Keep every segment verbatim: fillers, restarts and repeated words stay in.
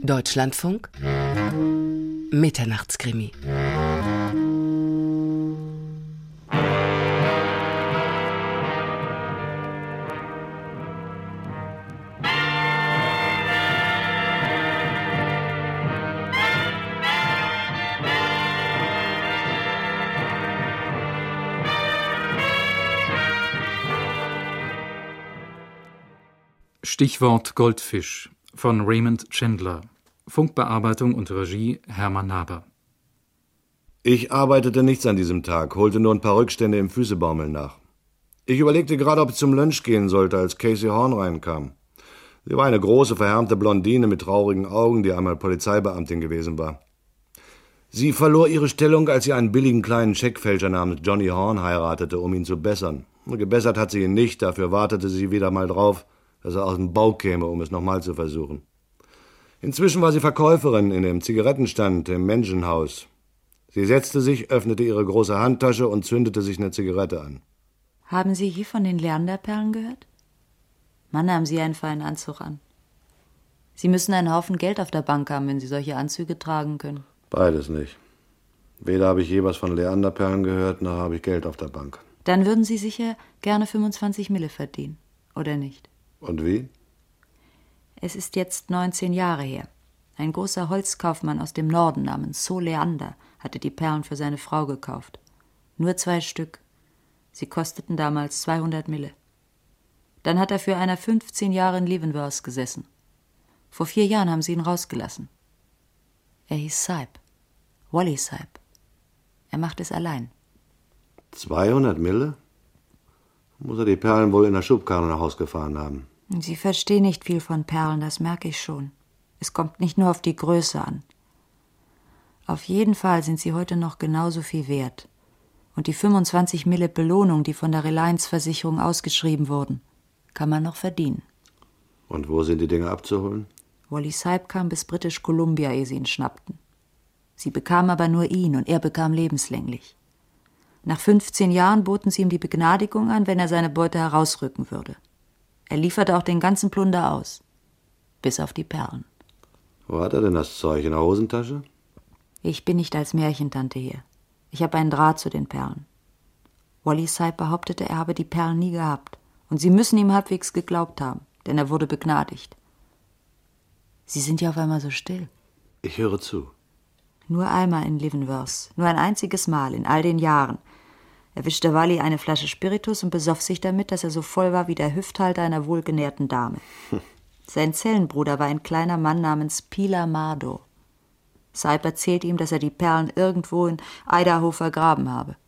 Deutschlandfunk Mitternachtskrimi. Stichwort Goldfisch von Raymond Chandler. Funkbearbeitung und Regie Hermann Naber. Ich arbeitete nichts an diesem Tag, holte nur ein paar Rückstände im Füßebaumeln nach. Ich überlegte gerade, ob ich zum Lunch gehen sollte, als Casey Horn reinkam. Sie war eine große, verhärmte Blondine mit traurigen Augen, die einmal Polizeibeamtin gewesen war. Sie verlor ihre Stellung, als sie einen billigen kleinen Scheckfälscher namens Johnny Horn heiratete, um ihn zu bessern. Und gebessert hat sie ihn nicht, dafür wartete sie wieder mal drauf, dass er aus dem Bau käme, um es nochmal zu versuchen. Inzwischen war sie Verkäuferin in dem Zigarettenstand im Menschenhaus. Sie setzte sich, öffnete ihre große Handtasche und zündete sich eine Zigarette an. Haben Sie je von den Leanderperlen gehört? Mann, haben Sie einen feinen Anzug an. Sie müssen einen Haufen Geld auf der Bank haben, wenn Sie solche Anzüge tragen können. Beides nicht. Weder habe ich je was von Leanderperlen gehört, noch habe ich Geld auf der Bank. Dann würden Sie sicher gerne fünfundzwanzig Mille verdienen, oder nicht? Und wie? Es ist jetzt neunzehn Jahre her. Ein großer Holzkaufmann aus dem Norden namens So Leander hatte die Perlen für seine Frau gekauft. Nur zwei Stück. Sie kosteten damals zweihundert Mille. Dann hat er für einer fünfzehn Jahre in Leavenworth gesessen. Vor vier Jahren haben sie ihn rausgelassen. Er hieß Saib. Wally Saib. Er macht es allein. zweihundert Mille? Muss er die Perlen wohl in der Schubkarre nach Haus gefahren haben. Sie verstehen nicht viel von Perlen, das merke ich schon. Es kommt nicht nur auf die Größe an. Auf jeden Fall sind sie heute noch genauso viel wert. Und die fünfundzwanzig Mille Belohnung, die von der Reliance-Versicherung ausgeschrieben wurden, kann man noch verdienen. Und wo sind die Dinge abzuholen? Wally Saib kam bis British Columbia, ehe sie ihn schnappten. Sie bekamen aber nur ihn und er bekam lebenslänglich. Nach fünfzehn Jahren boten sie ihm die Begnadigung an, wenn er seine Beute herausrücken würde. Er lieferte auch den ganzen Plunder aus. Bis auf die Perlen. Wo hat er denn das Zeug? In der Hosentasche? Ich bin nicht als Märchentante hier. Ich habe einen Draht zu den Perlen. Wally Saib behauptete, er habe die Perlen nie gehabt. Und sie müssen ihm halbwegs geglaubt haben, denn er wurde begnadigt. Sie sind ja auf einmal so still. Ich höre zu. Nur einmal in Leavenworth. Nur ein einziges Mal in all den Jahren. Erwischte Wally eine Flasche Spiritus und besoff sich damit, dass er so voll war wie der Hüfthalter einer wohlgenährten Dame. Hm. Sein Zellenbruder war ein kleiner Mann namens Pilar Mardo. Saib erzählte ihm, dass er die Perlen irgendwo in Idaho vergraben habe.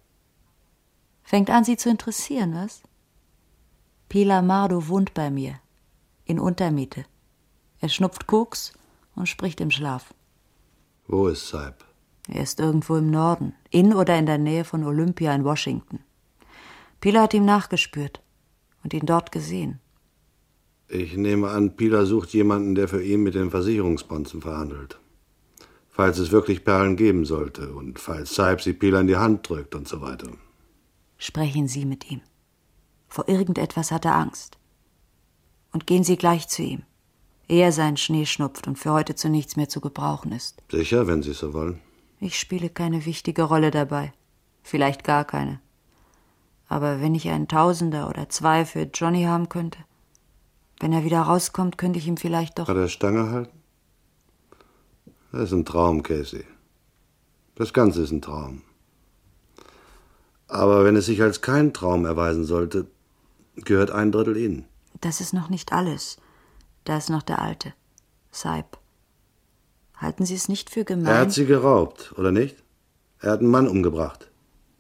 Fängt an, Sie zu interessieren, was? Pilar Mardo wohnt bei mir. In Untermiete. Er schnupft Koks und spricht im Schlaf. Wo ist Saib? Er ist irgendwo im Norden, in oder in der Nähe von Olympia in Washington. Pilar hat ihm nachgespürt und ihn dort gesehen. Ich nehme an, Pilar sucht jemanden, der für ihn mit den Versicherungsbonzen verhandelt. Falls es wirklich Perlen geben sollte und falls Saib sie Pilar in die Hand drückt und so weiter. Sprechen Sie mit ihm. Vor irgendetwas hat er Angst. Und gehen Sie gleich zu ihm, ehe er seinen Schnee schnupft und für heute zu nichts mehr zu gebrauchen ist. Sicher, wenn Sie so wollen. Ich spiele keine wichtige Rolle dabei. Vielleicht gar keine. Aber wenn ich einen Tausender oder zwei für Johnny haben könnte, wenn er wieder rauskommt, könnte ich ihm vielleicht doch... An der Stange halten? Das ist ein Traum, Casey. Das Ganze ist ein Traum. Aber wenn es sich als kein Traum erweisen sollte, gehört ein Drittel Ihnen. Das ist noch nicht alles. Da ist noch der Alte, Saib. Halten Sie es nicht für gemein? Er hat sie geraubt, oder nicht? Er hat einen Mann umgebracht.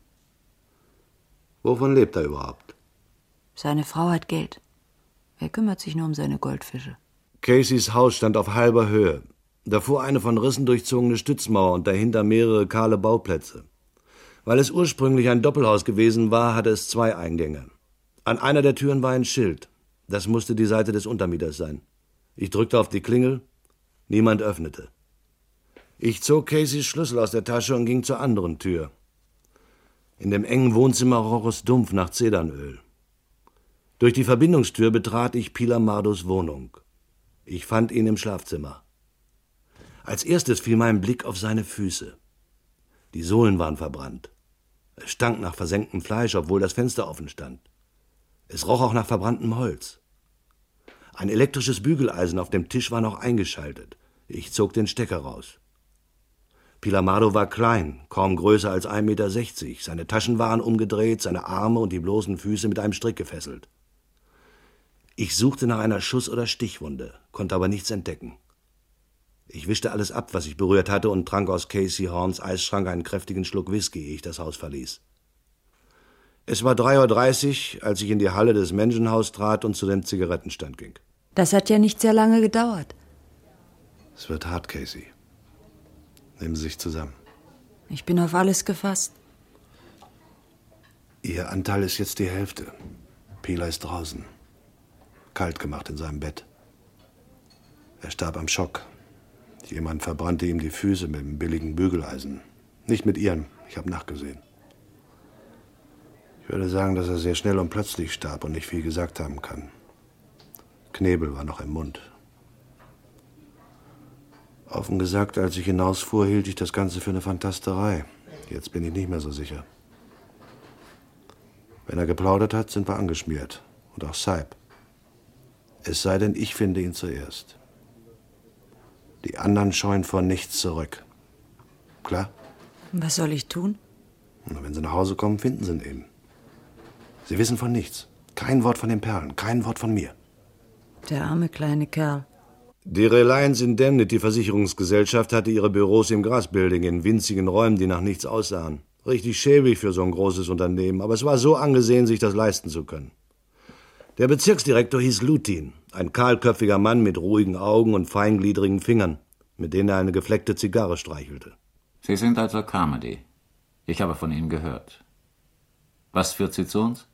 Wovon lebt er überhaupt? Seine Frau hat Geld. Er kümmert sich nur um seine Goldfische. Caseys Haus stand auf halber Höhe. Davor eine von Rissen durchzogene Stützmauer und dahinter mehrere kahle Bauplätze. Weil es ursprünglich ein Doppelhaus gewesen war, hatte es zwei Eingänge. An einer der Türen war ein Schild. Das musste die Seite des Untermieters sein. Ich drückte auf die Klingel. Niemand öffnete. Ich zog Caseys Schlüssel aus der Tasche und ging zur anderen Tür. In dem engen Wohnzimmer roch es dumpf nach Zedernöl. Durch die Verbindungstür betrat ich Pilar Mardos Wohnung. Ich fand ihn im Schlafzimmer. Als erstes fiel mein Blick auf seine Füße. Die Sohlen waren verbrannt. Es stank nach versenktem Fleisch, obwohl das Fenster offen stand. Es roch auch nach verbranntem Holz. Ein elektrisches Bügeleisen auf dem Tisch war noch eingeschaltet. Ich zog den Stecker raus. Pilamado war klein, kaum größer als ein Meter sechzig. Seine Taschen waren umgedreht, seine Arme und die bloßen Füße mit einem Strick gefesselt. Ich suchte nach einer Schuss- oder Stichwunde, konnte aber nichts entdecken. Ich wischte alles ab, was ich berührt hatte, und trank aus Casey Horns Eisschrank einen kräftigen Schluck Whisky, ehe ich das Haus verließ. Es war drei Uhr dreißig, als ich in die Halle des Menschenhaus trat und zu dem Zigarettenstand ging. Das hat ja nicht sehr lange gedauert. Es wird hart, Casey. Nehmen Sie sich zusammen. Ich bin auf alles gefasst. Ihr Anteil ist jetzt die Hälfte. Pila ist draußen. Kalt gemacht in seinem Bett. Er starb am Schock. Jemand verbrannte ihm die Füße mit einem billigen Bügeleisen. Nicht mit Ihren, ich habe nachgesehen. Ich würde sagen, dass er sehr schnell und plötzlich starb und nicht viel gesagt haben kann. Knebel war noch im Mund. Offen gesagt, als ich hinausfuhr, hielt ich das Ganze für eine Fantasterei. Jetzt bin ich nicht mehr so sicher. Wenn er geplaudert hat, sind wir angeschmiert. Und auch Saib. Es sei denn, ich finde ihn zuerst. Die anderen scheuen vor nichts zurück. Klar? Was soll ich tun? Und wenn sie nach Hause kommen, finden sie ihn eben. Sie wissen von nichts. Kein Wort von den Perlen, kein Wort von mir. Der arme kleine Kerl. Die Reliance Indemnity Versicherungsgesellschaft hatte ihre Büros im Grasbuilding in winzigen Räumen, die nach nichts aussahen. Richtig schäbig für so ein großes Unternehmen, aber es war so angesehen, sich das leisten zu können. Der Bezirksdirektor hieß Lutin, ein kahlköpfiger Mann mit ruhigen Augen und feingliedrigen Fingern, mit denen er eine gefleckte Zigarre streichelte. Sie sind also Carmody. Ich habe von Ihnen gehört. Was führt Sie zu uns?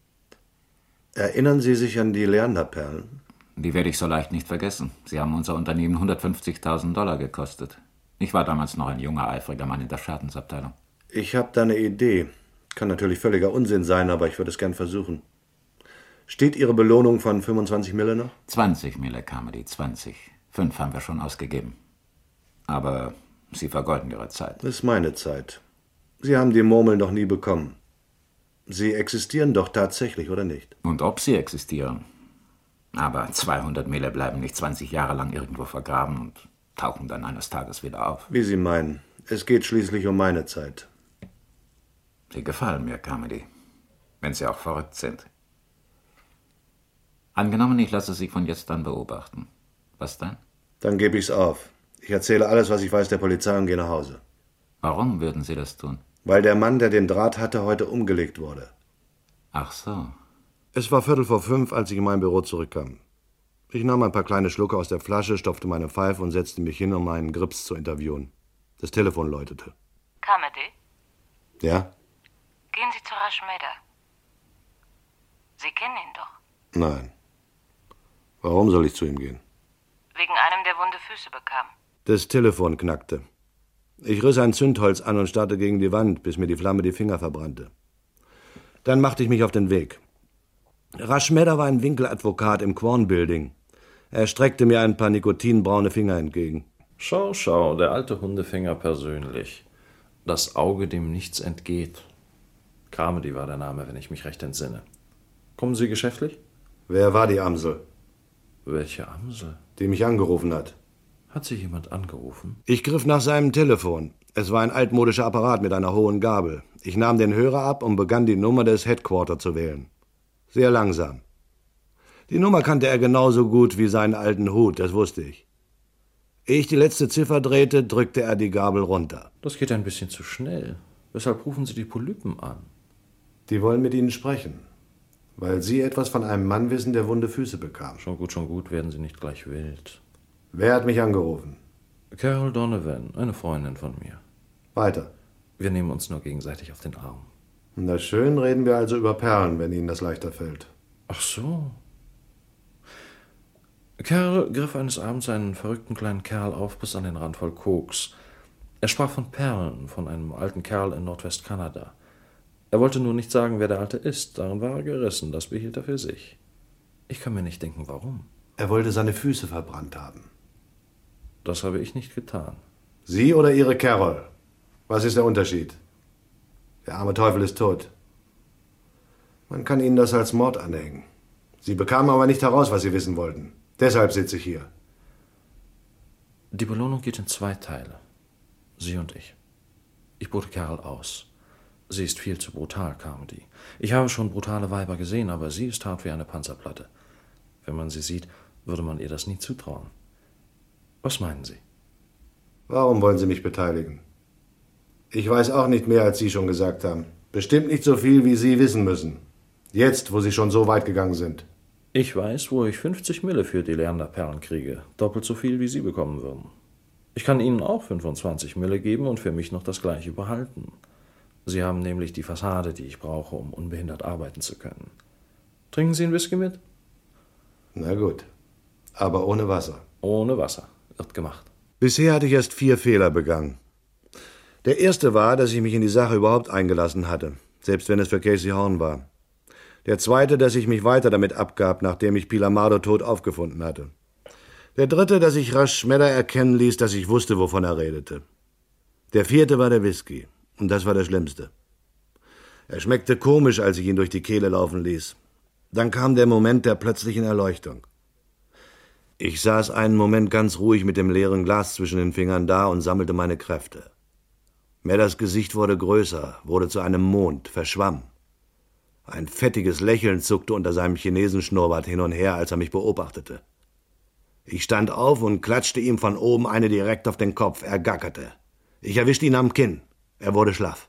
Erinnern Sie sich an die Leanderperlen? Die werde ich so leicht nicht vergessen. Sie haben unser Unternehmen hundertfünfzigtausend Dollar gekostet. Ich war damals noch ein junger, eifriger Mann in der Schadensabteilung. Ich habe da eine Idee. Kann natürlich völliger Unsinn sein, aber ich würde es gern versuchen. Steht Ihre Belohnung von fünfundzwanzig Mille noch? zwanzig Mille, Carmody, zwanzig. Fünf haben wir schon ausgegeben. Aber Sie vergeuden Ihre Zeit. Das ist meine Zeit. Sie haben die Murmeln doch nie bekommen. Sie existieren doch tatsächlich, oder nicht? Und ob sie existieren. Aber zweihundert Mille bleiben nicht zwanzig Jahre lang irgendwo vergraben und tauchen dann eines Tages wieder auf. Wie Sie meinen. Es geht schließlich um meine Zeit. Sie gefallen mir, Carmody. Wenn Sie auch verrückt sind. Angenommen, ich lasse Sie von jetzt an beobachten. Was dann? Dann gebe ich's auf. Ich erzähle alles, was ich weiß, der Polizei und gehe nach Hause. Warum würden Sie das tun? Weil der Mann, der den Draht hatte, heute umgelegt wurde. Ach so. Es war Viertel vor fünf, als ich in mein Büro zurückkam. Ich nahm ein paar kleine Schlucke aus der Flasche, stopfte meine Pfeife und setzte mich hin, um meinen Grips zu interviewen. Das Telefon läutete. Carmody? Ja? Gehen Sie zu Rashmeda. Sie kennen ihn doch. Nein. Warum soll ich zu ihm gehen? Wegen einem, der wunde Füße bekam. Das Telefon knackte. Ich riss ein Zündholz an und starrte gegen die Wand, bis mir die Flamme die Finger verbrannte. Dann machte ich mich auf den Weg. Rashmeda war ein Winkeladvokat im Quorn Building. Er streckte mir ein paar nikotinbraune Finger entgegen. Schau, schau, der alte Hundefinger persönlich. Das Auge, dem nichts entgeht. Carmody war der Name, wenn ich mich recht entsinne. Kommen Sie geschäftlich? Wer war die Amsel? Welche Amsel? Die mich angerufen hat. Hat Sie jemand angerufen? Ich griff nach seinem Telefon. Es war ein altmodischer Apparat mit einer hohen Gabel. Ich nahm den Hörer ab und begann die Nummer des Headquarter zu wählen. Sehr langsam. Die Nummer kannte er genauso gut wie seinen alten Hut, das wusste ich. Ehe ich die letzte Ziffer drehte, drückte er die Gabel runter. Das geht ein bisschen zu schnell. Weshalb rufen Sie die Polypen an? Die wollen mit Ihnen sprechen, weil Sie etwas von einem Mann wissen, der wunde Füße bekam. Schon gut, schon gut, werden Sie nicht gleich wild. Wer hat mich angerufen? Carol Donovan, eine Freundin von mir. Weiter. Wir nehmen uns nur gegenseitig auf den Arm. Na schön, reden wir also über Perlen, wenn Ihnen das leichter fällt. Ach so. Carol griff eines Abends einen verrückten kleinen Kerl auf, bis an den Rand voll Koks. Er sprach von Perlen, von einem alten Kerl in Nordwestkanada. Er wollte nur nicht sagen, wer der Alte ist. Darin war er gerissen, das behielt er für sich. Ich kann mir nicht denken, warum. Er wollte seine Füße verbrannt haben. Das habe ich nicht getan. Sie oder Ihre Carol? Was ist der Unterschied? Der arme Teufel ist tot. Man kann Ihnen das als Mord anhängen. Sie bekamen aber nicht heraus, was Sie wissen wollten. Deshalb sitze ich hier. Die Belohnung geht in zwei Teile. Sie und ich. Ich bote Carol aus. Sie ist viel zu brutal, Carmody. Ich habe schon brutale Weiber gesehen, aber sie ist hart wie eine Panzerplatte. Wenn man sie sieht, würde man ihr das nie zutrauen. Was meinen Sie? Warum wollen Sie mich beteiligen? Ich weiß auch nicht mehr, als Sie schon gesagt haben. Bestimmt nicht so viel, wie Sie wissen müssen. Jetzt, wo Sie schon so weit gegangen sind. Ich weiß, wo ich fünfzig Mille für die Leander-Perlen kriege. Doppelt so viel, wie Sie bekommen würden. Ich kann Ihnen auch fünfundzwanzig Mille geben und für mich noch das Gleiche behalten. Sie haben nämlich die Fassade, die ich brauche, um unbehindert arbeiten zu können. Trinken Sie einen Whisky mit? Na gut, aber ohne Wasser. Ohne Wasser. Wird gemacht. Bisher hatte ich erst vier Fehler begangen. Der erste war, dass ich mich in die Sache überhaupt eingelassen hatte, selbst wenn es für Casey Horn war. Der zweite, dass ich mich weiter damit abgab, nachdem ich Pilar Mardo tot aufgefunden hatte. Der dritte, dass ich rasch Schmedder erkennen ließ, dass ich wusste, wovon er redete. Der vierte war der Whisky. Und das war das Schlimmste. Er schmeckte komisch, als ich ihn durch die Kehle laufen ließ. Dann kam der Moment der plötzlichen Erleuchtung. Ich saß einen Moment ganz ruhig mit dem leeren Glas zwischen den Fingern da und sammelte meine Kräfte. Medders Gesicht wurde größer, wurde zu einem Mond, verschwamm. Ein fettiges Lächeln zuckte unter seinem Chinesenschnurrbart hin und her, als er mich beobachtete. Ich stand auf und klatschte ihm von oben eine direkt auf den Kopf. Er gackerte. Ich erwischte ihn am Kinn. Er wurde schlaff.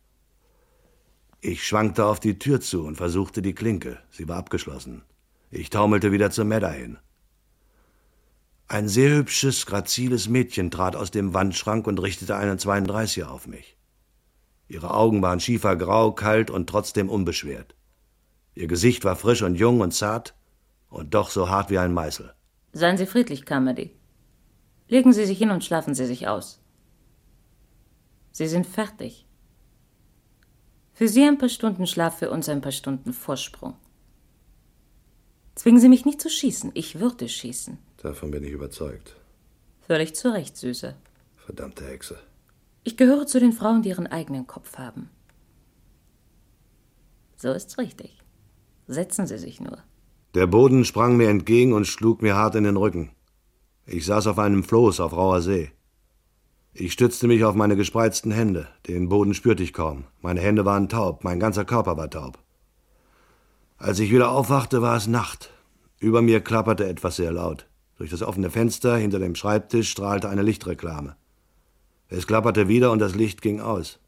Ich schwankte auf die Tür zu und versuchte die Klinke. Sie war abgeschlossen. Ich taumelte wieder zu Medda hin. Ein sehr hübsches, graziles Mädchen trat aus dem Wandschrank und richtete einen zweiunddreißiger auf mich. Ihre Augen waren schiefergrau, kalt und trotzdem unbeschwert. Ihr Gesicht war frisch und jung und zart und doch so hart wie ein Meißel. Seien Sie friedlich, Carmody. Legen Sie sich hin und schlafen Sie sich aus. Sie sind fertig. Für Sie ein paar Stunden Schlaf, für uns ein paar Stunden Vorsprung. Zwingen Sie mich nicht zu schießen. Ich würde schießen. Davon bin ich überzeugt. Völlig zu Recht, Süße. Verdammte Hexe. Ich gehöre zu den Frauen, die ihren eigenen Kopf haben. So ist's richtig. Setzen Sie sich nur. Der Boden sprang mir entgegen und schlug mir hart in den Rücken. Ich saß auf einem Floß auf rauer See. Ich stützte mich auf meine gespreizten Hände. Den Boden spürte ich kaum. Meine Hände waren taub, mein ganzer Körper war taub. Als ich wieder aufwachte, war es Nacht. Über mir klapperte etwas sehr laut. Durch das offene Fenster hinter dem Schreibtisch strahlte eine Lichtreklame. Es klapperte wieder und das Licht ging aus.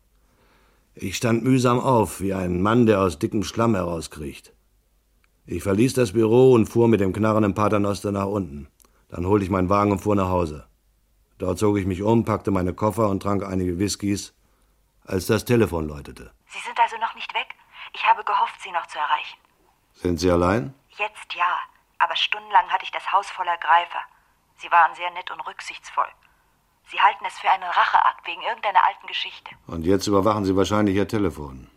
Ich stand mühsam auf, wie ein Mann, der aus dickem Schlamm herauskriecht. Ich verließ das Büro und fuhr mit dem knarrenden Paternoster nach unten. Dann holte ich meinen Wagen und fuhr nach Hause. Dort zog ich mich um, packte meine Koffer und trank einige Whiskys, als das Telefon läutete. Sie sind also noch nicht weg? Ich habe gehofft, Sie noch zu erreichen. Sind Sie allein? Jetzt ja, aber stundenlang hatte ich das Haus voller Greifer. Sie waren sehr nett und rücksichtsvoll. Sie halten es für einen Racheakt wegen irgendeiner alten Geschichte. Und jetzt überwachen Sie wahrscheinlich Ihr Telefon.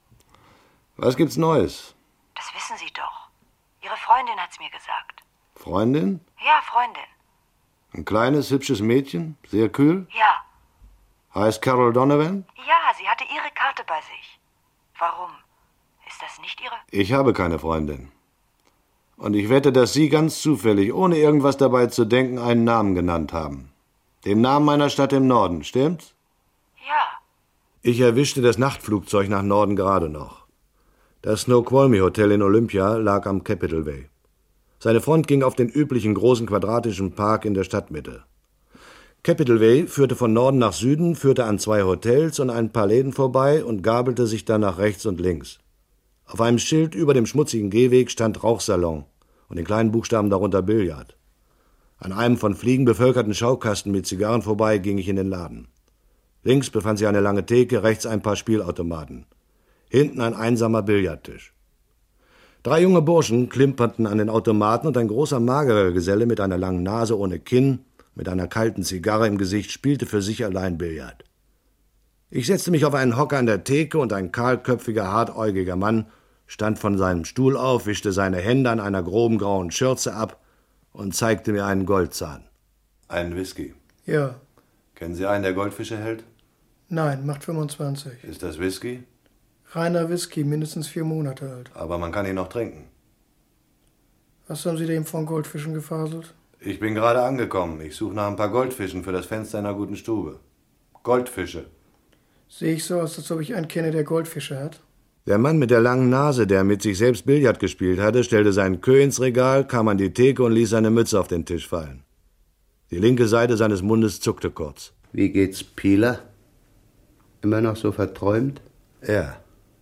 Was gibt's Neues? Das wissen Sie doch. Ihre Freundin hat's mir gesagt. Freundin? Ja, Freundin. Ein kleines, hübsches Mädchen? Sehr kühl? Ja. Heißt Carol Donovan? Ja, sie hatte Ihre Karte bei sich. Warum? Ist das nicht Ihre? Ich habe keine Freundin. Und ich wette, dass Sie ganz zufällig, ohne irgendwas dabei zu denken, einen Namen genannt haben. Den Namen meiner Stadt im Norden, stimmt's? Ja. Ich erwischte das Nachtflugzeug nach Norden gerade noch. Das Snoqualmie Hotel in Olympia lag am Capitol Way. Seine Front ging auf den üblichen großen quadratischen Park in der Stadtmitte. Capitol Way führte von Norden nach Süden, führte an zwei Hotels und ein paar Läden vorbei und gabelte sich dann nach rechts und links. Auf einem Schild über dem schmutzigen Gehweg stand Rauchsalon und in kleinen Buchstaben darunter Billard. An einem von Fliegen bevölkerten Schaukasten mit Zigarren vorbei ging ich in den Laden. Links befand sich eine lange Theke, rechts ein paar Spielautomaten. Hinten ein einsamer Billardtisch. Drei junge Burschen klimperten an den Automaten und ein großer, magerer Geselle mit einer langen Nase ohne Kinn, mit einer kalten Zigarre im Gesicht, spielte für sich allein Billard. Ich setzte mich auf einen Hocker an der Theke und ein kahlköpfiger, hartäugiger Mann stand von seinem Stuhl auf, wischte seine Hände an einer groben grauen Schürze ab und zeigte mir einen Goldzahn. Einen Whisky. Ja. Kennen Sie einen, der Goldfische hält? Nein, macht fünfundzwanzig. Ist das Whisky? Reiner Whisky, mindestens vier Monate alt. Aber man kann ihn noch trinken. Was haben Sie dem von Goldfischen gefaselt? Ich bin gerade angekommen. Ich suche nach ein paar Goldfischen für das Fenster einer guten Stube. Goldfische. Sehe ich so aus, als ob ich einen kenne, der Goldfische hat? Der Mann mit der langen Nase, der mit sich selbst Billard gespielt hatte, stellte seinen Queue ins Regal, kam an die Theke und ließ seine Mütze auf den Tisch fallen. Die linke Seite seines Mundes zuckte kurz. Wie geht's Pieler? Immer noch so verträumt? Ja.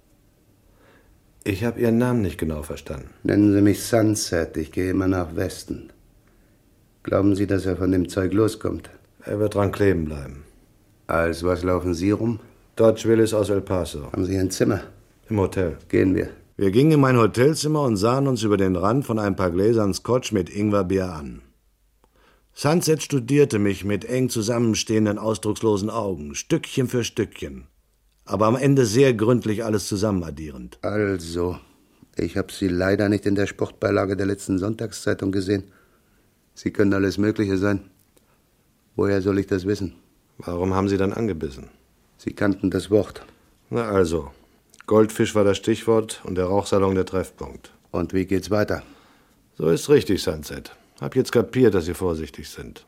Ich habe Ihren Namen nicht genau verstanden. Nennen Sie mich Sunset, ich gehe immer nach Westen. Glauben Sie, dass er von dem Zeug loskommt? Er wird dran kleben bleiben. Als was laufen Sie rum? Dodge Willis aus El Paso. Haben Sie ein Zimmer? Im Hotel. Gehen wir. Wir gingen in mein Hotelzimmer und sahen uns über den Rand von ein paar Gläsern Scotch mit Ingwerbier an. Sunset studierte mich mit eng zusammenstehenden, ausdruckslosen Augen, Stückchen für Stückchen, aber am Ende sehr gründlich alles zusammenaddierend. Also, ich habe Sie leider nicht in der Sportbeilage der letzten Sonntagszeitung gesehen. Sie können alles Mögliche sein. Woher soll ich das wissen? Warum haben Sie dann angebissen? Sie kannten das Wort. Na also, Goldfisch war das Stichwort und der Rauchsalon der Treffpunkt. Und wie geht's weiter? So ist richtig, Sunset. Hab jetzt kapiert, dass Sie vorsichtig sind.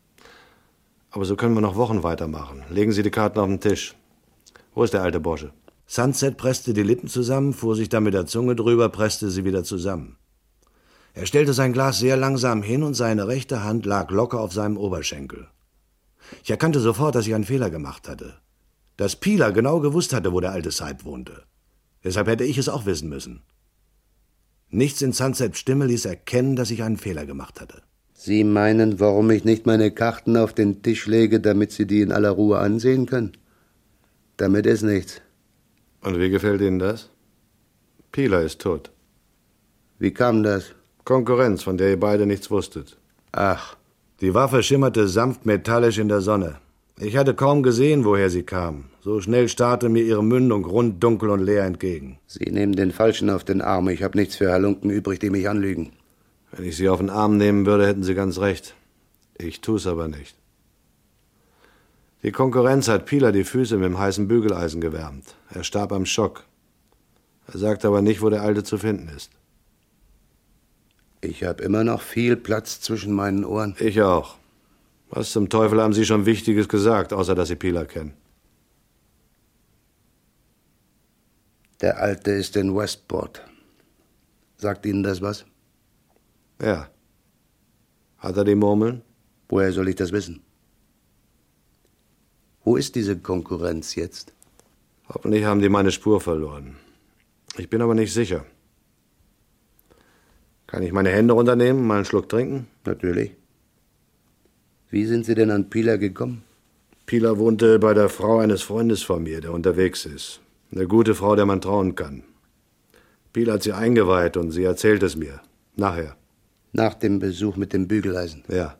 Aber so können wir noch Wochen weitermachen. Legen Sie die Karten auf den Tisch. Wo ist der alte Bursche? Sunset presste die Lippen zusammen, fuhr sich dann mit der Zunge drüber, presste sie wieder zusammen. Er stellte sein Glas sehr langsam hin und seine rechte Hand lag locker auf seinem Oberschenkel. Ich erkannte sofort, dass ich einen Fehler gemacht hatte. Dass Pieler genau gewusst hatte, wo der alte Saib wohnte. Deshalb hätte ich es auch wissen müssen. Nichts in Sunsets Stimme ließ erkennen, dass ich einen Fehler gemacht hatte. Sie meinen, warum ich nicht meine Karten auf den Tisch lege, damit Sie die in aller Ruhe ansehen können? Damit ist nichts. Und wie gefällt Ihnen das? Pieler ist tot. Wie kam das? Konkurrenz, von der ihr beide nichts wusstet. Ach. Die Waffe schimmerte sanft metallisch in der Sonne. Ich hatte kaum gesehen, woher sie kam. So schnell starrte mir ihre Mündung rund, dunkel und leer entgegen. Sie nehmen den Falschen auf den Arm. Ich habe nichts für Halunken übrig, die mich anlügen. Wenn ich Sie auf den Arm nehmen würde, hätten Sie ganz recht. Ich tu's aber nicht. Die Konkurrenz hat Pieler die Füße mit dem heißen Bügeleisen gewärmt. Er starb am Schock. Er sagt aber nicht, wo der Alte zu finden ist. Ich habe immer noch viel Platz zwischen meinen Ohren. Ich auch. Was zum Teufel haben Sie schon Wichtiges gesagt, außer dass Sie Pieler kennen? Der Alte ist in Westport. Sagt Ihnen das was? Ja. Hat er die Murmeln? Woher soll ich das wissen? Wo ist diese Konkurrenz jetzt? Hoffentlich haben die meine Spur verloren. Ich bin aber nicht sicher. Kann ich meine Hände runternehmen, mal einen Schluck trinken? Natürlich. Wie sind Sie denn an Pieler gekommen? Pieler wohnte bei der Frau eines Freundes von mir, der unterwegs ist. Eine gute Frau, der man trauen kann. Pieler hat sie eingeweiht und sie erzählt es mir. Nachher. Nach dem Besuch mit dem Bügeleisen? Ja.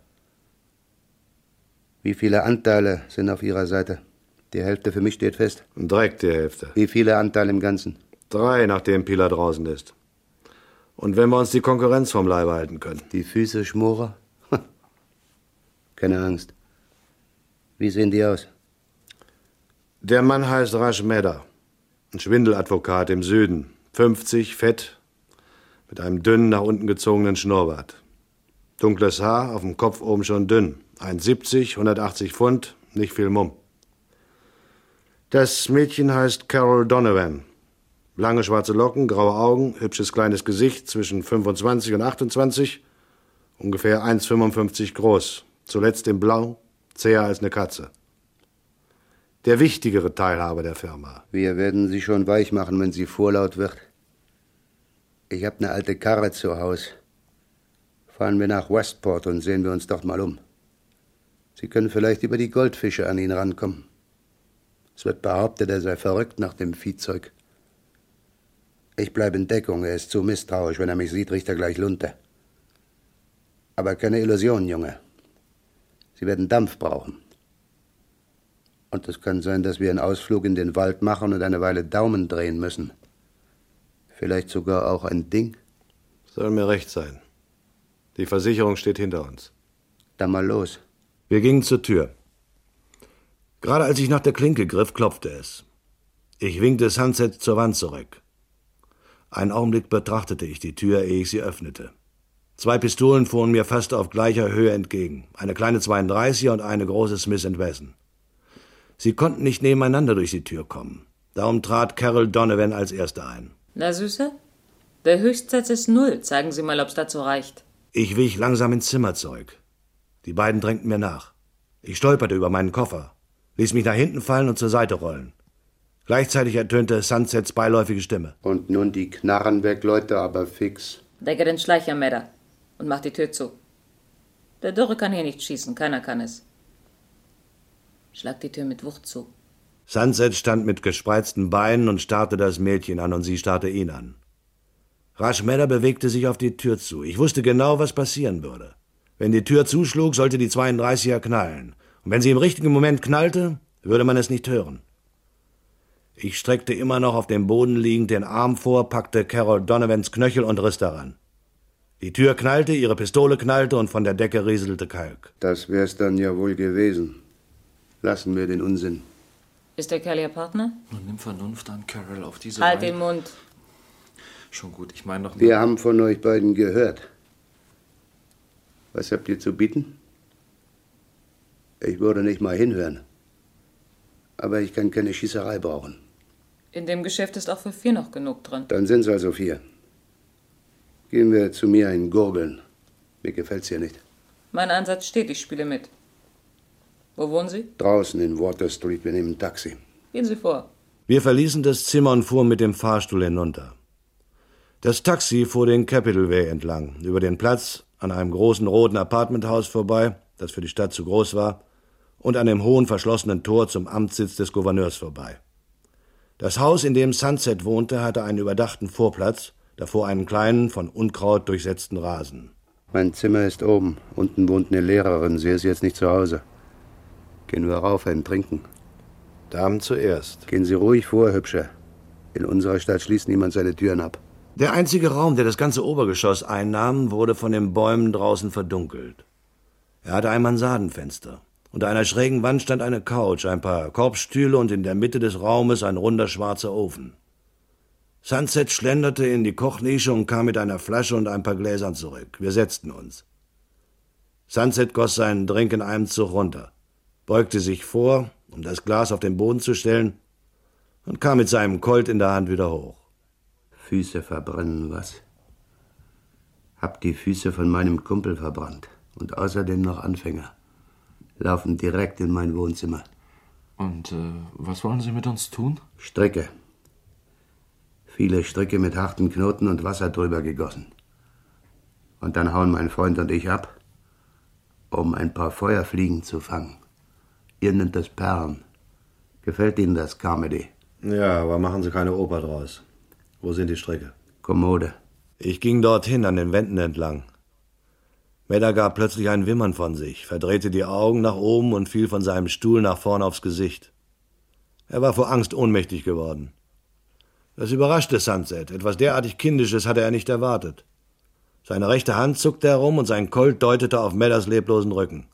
Wie viele Anteile sind auf Ihrer Seite? Die Hälfte für mich steht fest. Direkt die Hälfte. Wie viele Anteile im Ganzen? Drei, nachdem Pieler draußen ist. Und wenn wir uns die Konkurrenz vom Leibe halten können. Die Füße Schmorer? Keine Angst. Wie sehen die aus? Der Mann heißt Rashmeda. Ein Schwindeladvokat im Süden. fünfzig, fett, mit einem dünnen, nach unten gezogenen Schnurrbart. Dunkles Haar, auf dem Kopf oben schon dünn. eins siebzig, hundertachtzig Pfund, nicht viel Mumm. Das Mädchen heißt Carol Donovan. Lange schwarze Locken, graue Augen, hübsches kleines Gesicht, zwischen fünfundzwanzig und achtundzwanzig, ungefähr eins fünfundfünfzig groß, zuletzt in Blau, zäher als eine Katze. Der wichtigere Teilhaber der Firma. Wir werden sie schon weich machen, wenn sie vorlaut wird. Ich habe eine alte Karre zu Haus. Fahren wir nach Westport und sehen wir uns dort mal um. Sie können vielleicht über die Goldfische an ihn rankommen. Es wird behauptet, er sei verrückt nach dem Viehzeug. Ich bleibe in Deckung, er ist zu misstrauisch. Wenn er mich sieht, riecht er gleich Lunte. Aber keine Illusionen, Junge. Sie werden Dampf brauchen. Und es kann sein, dass wir einen Ausflug in den Wald machen und eine Weile Daumen drehen müssen. Vielleicht sogar auch ein Ding. Soll mir recht sein. Die Versicherung steht hinter uns. Dann mal los. Wir gingen zur Tür. Gerade als ich nach der Klinke griff, klopfte es. Ich winkte Sunset zur Wand zurück. Einen Augenblick betrachtete ich die Tür, ehe ich sie öffnete. Zwei Pistolen fuhren mir fast auf gleicher Höhe entgegen. Eine kleine zweiunddreißiger und eine große Smith and Wesson. Sie konnten nicht nebeneinander durch die Tür kommen. Darum trat Carol Donovan als Erster ein. Na, Süße? Der Höchstsatz ist null. Zeigen Sie mal, ob's dazu reicht. Ich wich langsam ins Zimmer zurück. Die beiden drängten mir nach. Ich stolperte über meinen Koffer, ließ mich nach hinten fallen und zur Seite rollen. Gleichzeitig ertönte Sunsets beiläufige Stimme. Und nun die Knarren weg, Leute, aber fix. Decke den Schleicher, Medder, und mach die Tür zu. Der Dürre kann hier nicht schießen, keiner kann es. Schlag die Tür mit Wucht zu. Sunset stand mit gespreizten Beinen und starrte das Mädchen an, und sie starrte ihn an. Rasch Medder bewegte sich auf die Tür zu. Ich wusste genau, was passieren würde. Wenn die Tür zuschlug, sollte die zweiunddreißiger knallen. Und wenn sie im richtigen Moment knallte, würde man es nicht hören. Ich streckte immer noch auf dem Boden liegend den Arm vor, packte Carol Donovans Knöchel und riss daran. Die Tür knallte, ihre Pistole knallte und von der Decke rieselte Kalk. Das wär's dann ja wohl gewesen. Lassen wir den Unsinn. Ist der Kerl Ihr Partner? Nun nimm Vernunft an, Carol, auf diese Halt Weise. den Mund. Schon gut, ich meine doch... Wir haben von euch beiden gehört. Was habt ihr zu bieten? Ich würde nicht mal hinhören. Aber ich kann keine Schießerei brauchen. In dem Geschäft ist auch für vier noch genug drin. Dann sind's also vier. Gehen wir zu mir in Gurgeln. Mir gefällt's hier nicht. Mein Ansatz steht, ich spiele mit. Wo wohnen Sie? Draußen in Water Street, wir nehmen ein Taxi. Gehen Sie vor. Wir verließen das Zimmer und fuhren mit dem Fahrstuhl hinunter. Das Taxi fuhr den Capitol Way entlang, über den Platz, an einem großen roten Apartmenthaus vorbei, das für die Stadt zu groß war, und an dem hohen verschlossenen Tor zum Amtssitz des Gouverneurs vorbei. Das Haus, in dem Sunset wohnte, hatte einen überdachten Vorplatz, davor einen kleinen, von Unkraut durchsetzten Rasen. Mein Zimmer ist oben. Unten wohnt eine Lehrerin. Sie ist jetzt nicht zu Hause. Gehen wir rauf, einen trinken. Damen zuerst. Gehen Sie ruhig vor, Hübsche. In unserer Stadt schließt niemand seine Türen ab. Der einzige Raum, der das ganze Obergeschoss einnahm, wurde von den Bäumen draußen verdunkelt. Er hatte ein Mansardenfenster. Unter einer schrägen Wand stand eine Couch, ein paar Korbstühle und in der Mitte des Raumes ein runder schwarzer Ofen. Sunset schlenderte in die Kochnische und kam mit einer Flasche und ein paar Gläsern zurück. Wir setzten uns. Sunset goss seinen Drink in einem Zug runter, beugte sich vor, um das Glas auf den Boden zu stellen, und kam mit seinem Colt in der Hand wieder hoch. Füße verbrennen, was? Hab die Füße von meinem Kumpel verbrannt. Und außerdem noch Anfänger. Laufen direkt in mein Wohnzimmer. Und äh, was wollen Sie mit uns tun? Stricke. Viele Stricke mit harten Knoten und Wasser drüber gegossen. Und dann hauen mein Freund und ich ab, um ein paar Feuerfliegen zu fangen. Ihr nennt das Perlen. Gefällt Ihnen das, Carmody? Ja, aber machen Sie keine Oper draus. Wo sind die Stricke? Kommode. Ich ging dorthin, an den Wänden entlang. Medder gab plötzlich ein Wimmern von sich, verdrehte die Augen nach oben und fiel von seinem Stuhl nach vorn aufs Gesicht. Er war vor Angst ohnmächtig geworden. Das überraschte Sunset. Etwas derartig Kindisches hatte er nicht erwartet. Seine rechte Hand zuckte herum und sein Colt deutete auf Medders leblosen Rücken.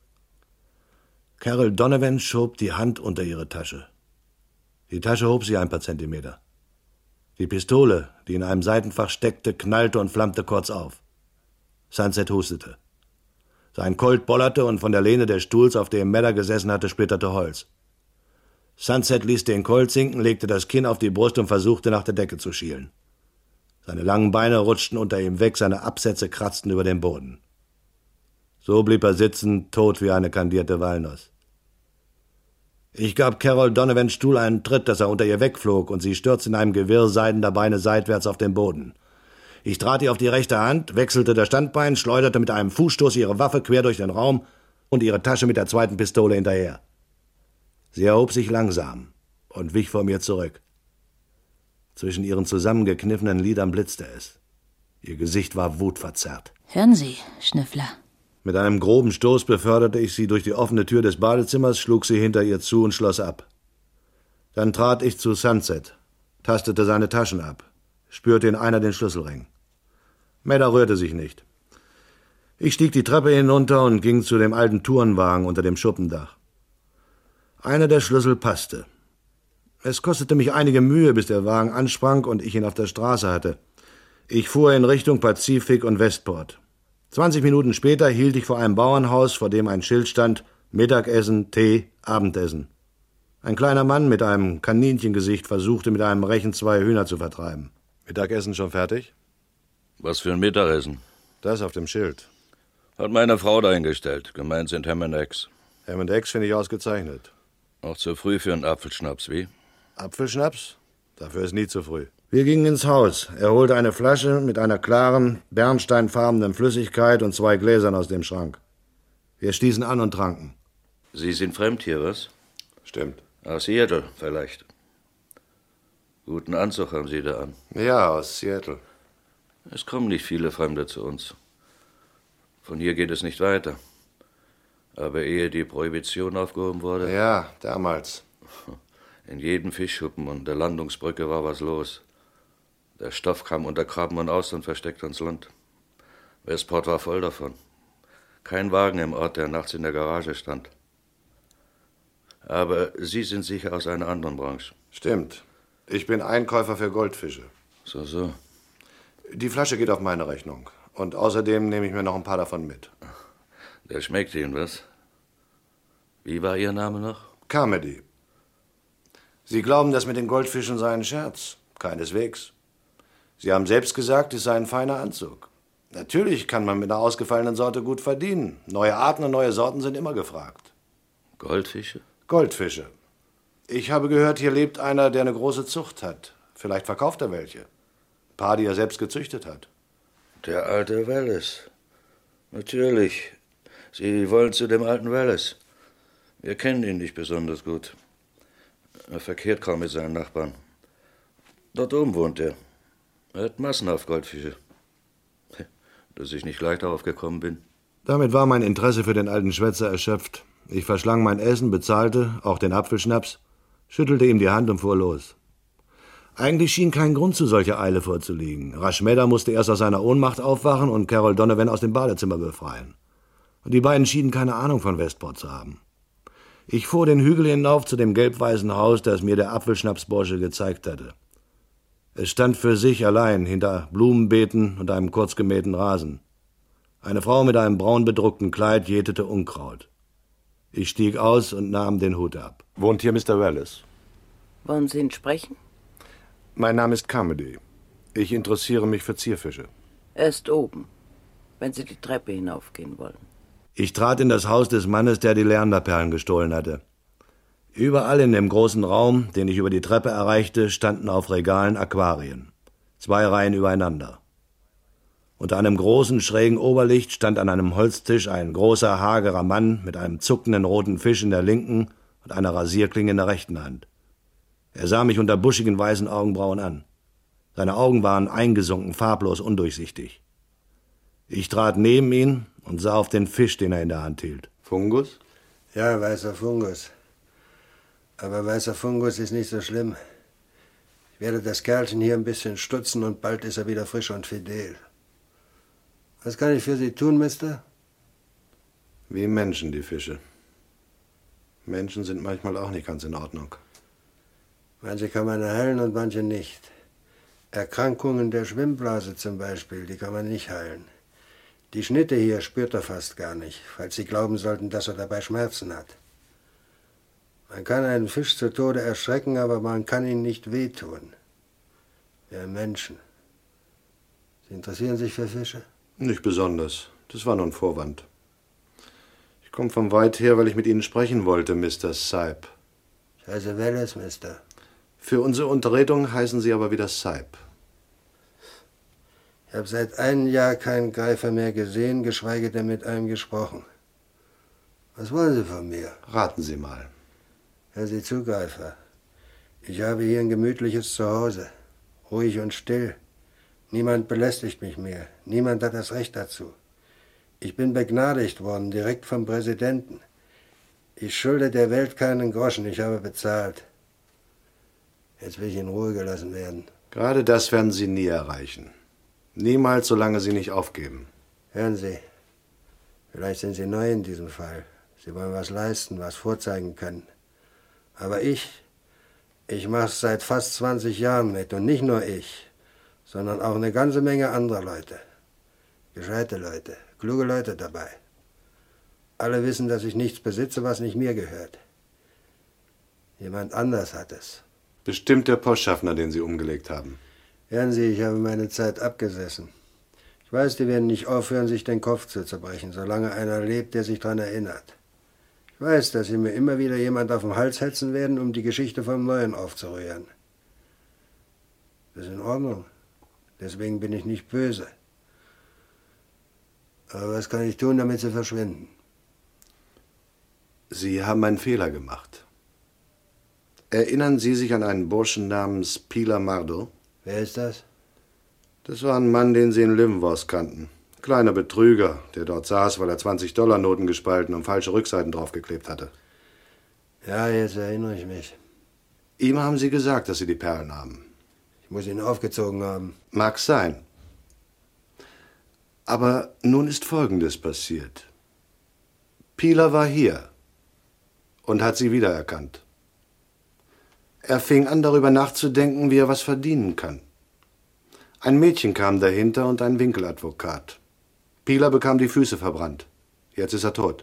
Carol Donovan schob die Hand unter ihre Tasche. Die Tasche hob sie ein paar Zentimeter. Die Pistole, die in einem Seitenfach steckte, knallte und flammte kurz auf. Sunset hustete. Sein Colt bollerte und von der Lehne des Stuhls, auf dem Medder gesessen hatte, splitterte Holz. Sunset ließ den Colt sinken, legte das Kinn auf die Brust und versuchte, nach der Decke zu schielen. Seine langen Beine rutschten unter ihm weg, seine Absätze kratzten über den Boden. So blieb er sitzen, tot wie eine kandierte Walnuss. Ich gab Carol Donovans Stuhl einen Tritt, dass er unter ihr wegflog, und sie stürzte in einem Gewirr seidender Beine seitwärts auf den Boden. Ich trat ihr auf die rechte Hand, wechselte das Standbein, schleuderte mit einem Fußstoß ihre Waffe quer durch den Raum und ihre Tasche mit der zweiten Pistole hinterher. Sie erhob sich langsam und wich vor mir zurück. Zwischen ihren zusammengekniffenen Lidern blitzte es. Ihr Gesicht war wutverzerrt. Hören Sie, Schnüffler. Mit einem groben Stoß beförderte ich sie durch die offene Tür des Badezimmers, schlug sie hinter ihr zu und schloss ab. Dann trat ich zu Sunset, tastete seine Taschen ab, spürte in einer den Schlüsselring. Medder rührte sich nicht. Ich stieg die Treppe hinunter und ging zu dem alten Tourenwagen unter dem Schuppendach. Einer der Schlüssel passte. Es kostete mich einige Mühe, bis der Wagen ansprang und ich ihn auf der Straße hatte. Ich fuhr in Richtung Pazifik und Westport. Zwanzig Minuten später hielt ich vor einem Bauernhaus, vor dem ein Schild stand: Mittagessen, Tee, Abendessen. Ein kleiner Mann mit einem Kaninchengesicht versuchte mit einem Rechen zwei Hühner zu vertreiben. Mittagessen schon fertig? Was für ein Mittagessen? Das auf dem Schild. Hat meine Frau dahingestellt. Gemeint sind Ham and Eggs. Ham and Eggs finde ich ausgezeichnet. Auch zu früh für einen Apfelschnaps, wie? Apfelschnaps? Dafür ist nie zu früh. Wir gingen ins Haus. Er holte eine Flasche mit einer klaren, bernsteinfarbenen Flüssigkeit und zwei Gläsern aus dem Schrank. Wir stießen an und tranken. Sie sind fremd hier, was? Stimmt. Aus Seattle, vielleicht. Guten Anzug haben Sie da an. Ja, aus Seattle. Es kommen nicht viele Fremde zu uns. Von hier geht es nicht weiter. Aber ehe die Prohibition aufgehoben wurde... Ja, damals. In jedem Fischschuppen und der Landungsbrücke war was los. Der Stoff kam untergraben und aus und versteckt ans Land. Westport war voll davon. Kein Wagen im Ort, der nachts in der Garage stand. Aber Sie sind sicher aus einer anderen Branche. Stimmt. Ich bin Einkäufer für Goldfische. So, so. Die Flasche geht auf meine Rechnung. Und außerdem nehme ich mir noch ein paar davon mit. Der schmeckt Ihnen was? Wie war Ihr Name noch? Carmody. Sie glauben, das mit den Goldfischen sei ein Scherz? Keineswegs. Sie haben selbst gesagt, es sei ein feiner Anzug. Natürlich kann man mit einer ausgefallenen Sorte gut verdienen. Neue Arten und neue Sorten sind immer gefragt. Goldfische? Goldfische. Ich habe gehört, hier lebt einer, der eine große Zucht hat. Vielleicht verkauft er welche. Ein paar, die er selbst gezüchtet hat. Der alte Wallace. Natürlich. Sie wollen zu dem alten Wallace. Wir kennen ihn nicht besonders gut. Er verkehrt kaum mit seinen Nachbarn. Dort oben wohnt er. Er hat massenhaft Goldfische. Dass ich nicht gleich darauf gekommen bin. Damit war mein Interesse für den alten Schwätzer erschöpft. Ich verschlang mein Essen, bezahlte, auch den Apfelschnaps, schüttelte ihm die Hand und fuhr los. Eigentlich schien kein Grund zu solcher Eile vorzuliegen. Rashmeda musste erst aus seiner Ohnmacht aufwachen und Carol Donovan aus dem Badezimmer befreien. Und die beiden schienen keine Ahnung von Westport zu haben. Ich fuhr den Hügel hinauf zu dem gelb-weißen Haus, das mir der Apfelschnapsbursche gezeigt hatte. Es stand für sich allein hinter Blumenbeeten und einem kurz gemähten Rasen. Eine Frau mit einem braun bedruckten Kleid jätete Unkraut. Ich stieg aus und nahm den Hut ab. Wohnt hier Mister Wallace? Wollen Sie ihn sprechen? Mein Name ist Carmody. Ich interessiere mich für Zierfische. Er ist oben, wenn Sie die Treppe hinaufgehen wollen. Ich trat in das Haus des Mannes, der die Leanderperlen gestohlen hatte. Überall in dem großen Raum, den ich über die Treppe erreichte, standen auf Regalen Aquarien. Zwei Reihen übereinander. Unter einem großen, schrägen Oberlicht stand an einem Holztisch ein großer, hagerer Mann mit einem zuckenden roten Fisch in der linken und einer Rasierklinge in der rechten Hand. Er sah mich unter buschigen weißen Augenbrauen an. Seine Augen waren eingesunken, farblos, undurchsichtig. Ich trat neben ihn und sah auf den Fisch, den er in der Hand hielt. Fungus? Ja, weißer Fungus. Aber weißer Fungus ist nicht so schlimm. Ich werde das Kerlchen hier ein bisschen stutzen und bald ist er wieder frisch und fidel. Was kann ich für Sie tun, Mister? Wie Menschen, die Fische. Menschen sind manchmal auch nicht ganz in Ordnung. Manche kann man heilen und manche nicht. Erkrankungen der Schwimmblase zum Beispiel, die kann man nicht heilen. Die Schnitte hier spürt er fast gar nicht, falls Sie glauben sollten, dass er dabei Schmerzen hat. Man kann einen Fisch zu Tode erschrecken, aber man kann ihn nicht wehtun. Wir Menschen. Sie interessieren sich für Fische? Nicht besonders. Das war nur ein Vorwand. Ich komme von weit her, weil ich mit Ihnen sprechen wollte, Mister Saib. Ich heiße Wallace, Mister. Für unsere Unterredung heißen Sie aber wieder Saib. Ich habe seit einem Jahr keinen Greifer mehr gesehen, geschweige denn mit einem gesprochen. Was wollen Sie von mir? Raten Sie mal. Hören Sie zu, Greifer. Ich habe hier ein gemütliches Zuhause. Ruhig und still. Niemand belästigt mich mehr. Niemand hat das Recht dazu. Ich bin begnadigt worden, direkt vom Präsidenten. Ich schulde der Welt keinen Groschen, ich habe bezahlt. Jetzt will ich in Ruhe gelassen werden. Gerade das werden Sie nie erreichen. Niemals, solange Sie nicht aufgeben. Hören Sie, Vielleicht sind Sie neu in diesem Fall. Sie wollen was leisten, was vorzeigen können. Aber ich, ich mach's seit fast zwanzig Jahren mit. Und nicht nur ich, sondern auch eine ganze Menge anderer Leute. Gescheite Leute, kluge Leute dabei. Alle wissen, dass ich nichts besitze, was nicht mir gehört. Jemand anders hat es. Bestimmt der Postschaffner, den Sie umgelegt haben. Hören Sie, ich habe meine Zeit abgesessen. Ich weiß, die werden nicht aufhören, sich den Kopf zu zerbrechen, solange einer lebt, der sich daran erinnert. Ich weiß, dass sie mir immer wieder jemand auf den Hals hetzen werden, um die Geschichte vom Neuen aufzurühren. Das ist in Ordnung. Deswegen bin ich nicht böse. Aber was kann ich tun, damit sie verschwinden? Sie haben einen Fehler gemacht. Erinnern Sie sich an einen Burschen namens Pilar Mardo? Wer ist das? Das war ein Mann, den Sie in Livernois kannten. Kleiner Betrüger, der dort saß, weil er zwanzig-Dollar-Noten gespalten und falsche Rückseiten draufgeklebt hatte. Ja, jetzt erinnere ich mich. Ihm haben Sie gesagt, dass Sie die Perlen haben. Ich muss ihn aufgezogen haben. Mag sein. Aber nun ist Folgendes passiert. Pilar war hier und hat Sie wiedererkannt. Er fing an, darüber nachzudenken, wie er was verdienen kann. Ein Mädchen kam dahinter und ein Winkeladvokat. Pilar bekam die Füße verbrannt. Jetzt ist er tot.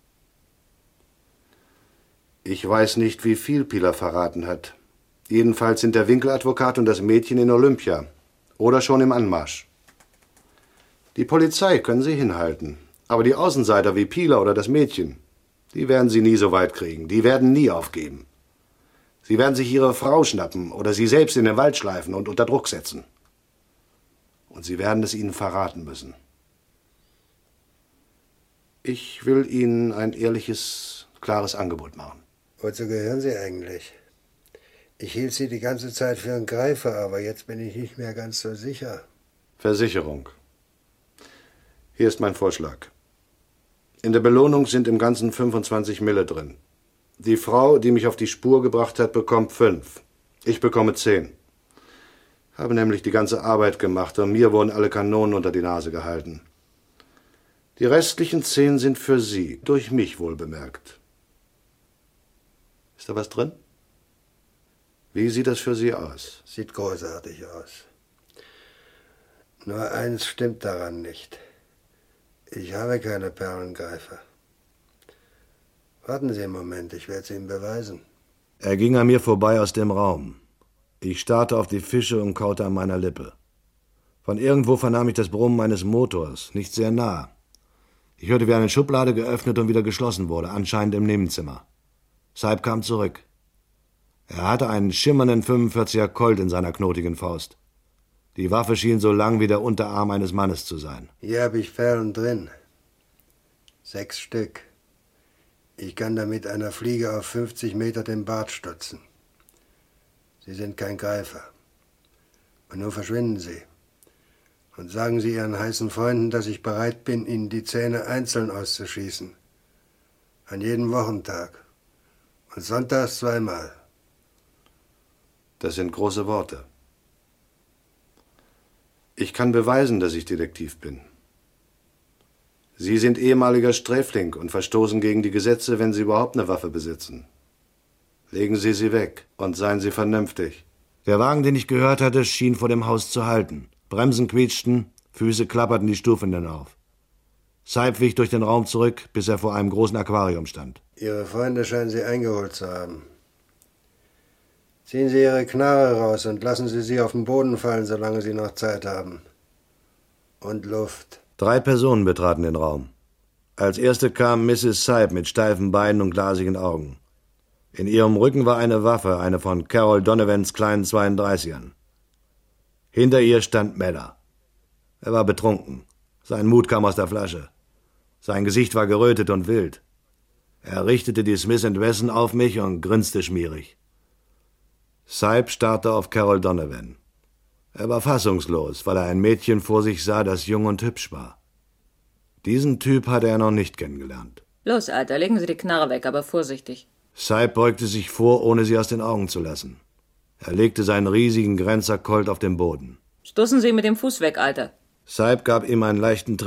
Ich weiß nicht, wie viel Pilar verraten hat. Jedenfalls sind der Winkeladvokat und das Mädchen in Olympia oder schon im Anmarsch. Die Polizei können Sie hinhalten, aber die Außenseiter wie Pilar oder das Mädchen, die werden Sie nie so weit kriegen. Die werden nie aufgeben. Sie werden sich Ihre Frau schnappen oder Sie selbst in den Wald schleifen und unter Druck setzen. Und Sie werden es ihnen verraten müssen. Ich will Ihnen ein ehrliches, klares Angebot machen. Wozu gehören Sie eigentlich? Ich hielt Sie die ganze Zeit für einen Greifer, aber jetzt bin ich nicht mehr ganz so sicher. Versicherung. Hier ist mein Vorschlag. In der Belohnung sind im Ganzen fünfundzwanzig Mille drin. Die Frau, die mich auf die Spur gebracht hat, bekommt fünf. Ich bekomme zehn. Habe nämlich die ganze Arbeit gemacht und mir wurden alle Kanonen unter die Nase gehalten. Die restlichen zehn sind für Sie, durch mich wohlbemerkt. Ist da was drin? Wie sieht das für Sie aus? Sieht großartig aus. Nur eins stimmt daran nicht. Ich habe keine Perlengreifer. Warten Sie einen Moment, ich werde es Ihnen beweisen. Er ging an mir vorbei aus dem Raum. Ich starrte auf die Fische und kaute an meiner Lippe. Von irgendwo vernahm ich das Brummen eines Motors, nicht sehr nah. Ich hörte, wie eine Schublade geöffnet und wieder geschlossen wurde, anscheinend im Nebenzimmer. Saib kam zurück. Er hatte einen schimmernden fünfundvierziger Colt in seiner knotigen Faust. Die Waffe schien so lang wie der Unterarm eines Mannes zu sein. Hier habe ich Perlen drin. Sechs Stück. Ich kann damit einer Fliege auf fünfzig Meter den Bart stutzen. Sie sind kein Greifer. Und nun verschwinden Sie. Und sagen Sie Ihren heißen Freunden, dass ich bereit bin, Ihnen die Zähne einzeln auszuschießen. An jedem Wochentag. Und sonntags zweimal. Das sind große Worte. Ich kann beweisen, dass ich Detektiv bin. Sie sind ehemaliger Sträfling und verstoßen gegen die Gesetze, wenn Sie überhaupt eine Waffe besitzen. Legen Sie sie weg und seien Sie vernünftig. Der Wagen, den ich gehört hatte, schien vor dem Haus zu halten. Bremsen quietschten, Füße klapperten die Stufen hinauf. Saib wich durch den Raum zurück, bis er vor einem großen Aquarium stand. Ihre Freunde scheinen Sie eingeholt zu haben. Ziehen Sie Ihre Knarre raus und lassen Sie sie auf den Boden fallen, solange Sie noch Zeit haben. Und Luft. Drei Personen betraten den Raum. Als erste kam Misses Saib mit steifen Beinen und glasigen Augen. In ihrem Rücken war eine Waffe, eine von Carol Donovans kleinen zweiunddreißigern. Hinter ihr stand Meller. Er war betrunken. Sein Mut kam aus der Flasche. Sein Gesicht war gerötet und wild. Er richtete die Smith and Wesson auf mich und grinste schmierig. Saib starrte auf Carol Donovan. Er war fassungslos, weil er ein Mädchen vor sich sah, das jung und hübsch war. Diesen Typ hatte er noch nicht kennengelernt. Los, Alter, legen Sie die Knarre weg, aber vorsichtig. Saib beugte sich vor, ohne sie aus den Augen zu lassen. Er legte seinen riesigen Grenzer Colt auf den Boden. Stoßen Sie mit dem Fuß weg, Alter. Saib gab ihm einen leichten Tritt.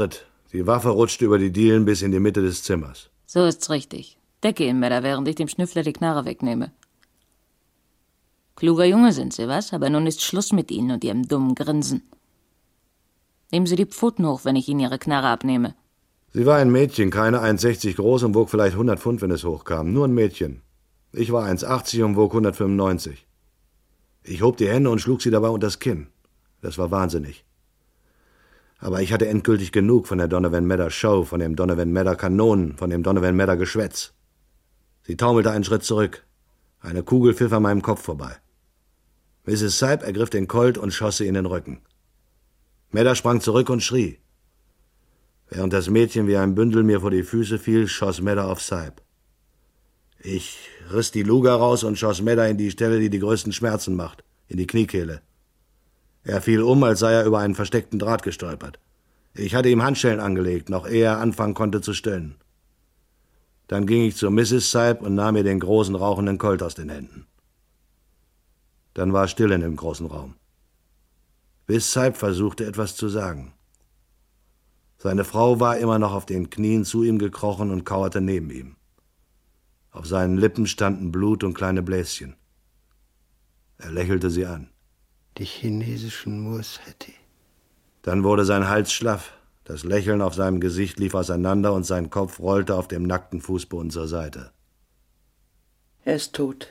Die Waffe rutschte über die Dielen bis in die Mitte des Zimmers. So ist's richtig. Decke ihn, Medder, während ich dem Schnüffler die Knarre wegnehme. Kluger Junge sind Sie, was? Aber nun ist Schluss mit Ihnen und Ihrem dummen Grinsen. Nehmen Sie die Pfoten hoch, wenn ich Ihnen Ihre Knarre abnehme. Sie war ein Mädchen, keine eins Komma sechzig groß und wog vielleicht hundert Pfund, wenn es hochkam. Nur ein Mädchen. Ich war eins Komma achtzig und wog hundertfünfundneunzig. Ich hob die Hände und schlug sie dabei unters Kinn. Das war wahnsinnig. Aber ich hatte endgültig genug von der Donovan Medder Show, von dem Donovan Medder Kanonen, von dem Donovan Medder Geschwätz. Sie taumelte einen Schritt zurück. Eine Kugel pfiff an meinem Kopf vorbei. Misses Sipe ergriff den Colt und schoss sie in den Rücken. Medder sprang zurück und schrie. Während das Mädchen wie ein Bündel mir vor die Füße fiel, schoss Medder auf Sipe. Ich riss die Luger raus und schoss Medder in die Stelle, die die größten Schmerzen macht, in die Kniekehle. Er fiel um, als sei er über einen versteckten Draht gestolpert. Ich hatte ihm Handschellen angelegt, noch ehe er anfangen konnte zu stöhnen. Dann ging ich zu Misses Sipe und nahm ihr den großen, rauchenden Colt aus den Händen. Dann war Stille in dem großen Raum. Bis Sipe versuchte, etwas zu sagen. Seine Frau war immer noch auf den Knien zu ihm gekrochen und kauerte neben ihm. Auf seinen Lippen standen Blut und kleine Bläschen. Er lächelte sie an. Die chinesischen Moors, Hetty. Dann wurde sein Hals schlaff. Das Lächeln auf seinem Gesicht lief auseinander und sein Kopf rollte auf dem nackten Fußboden zur Seite. Er ist tot.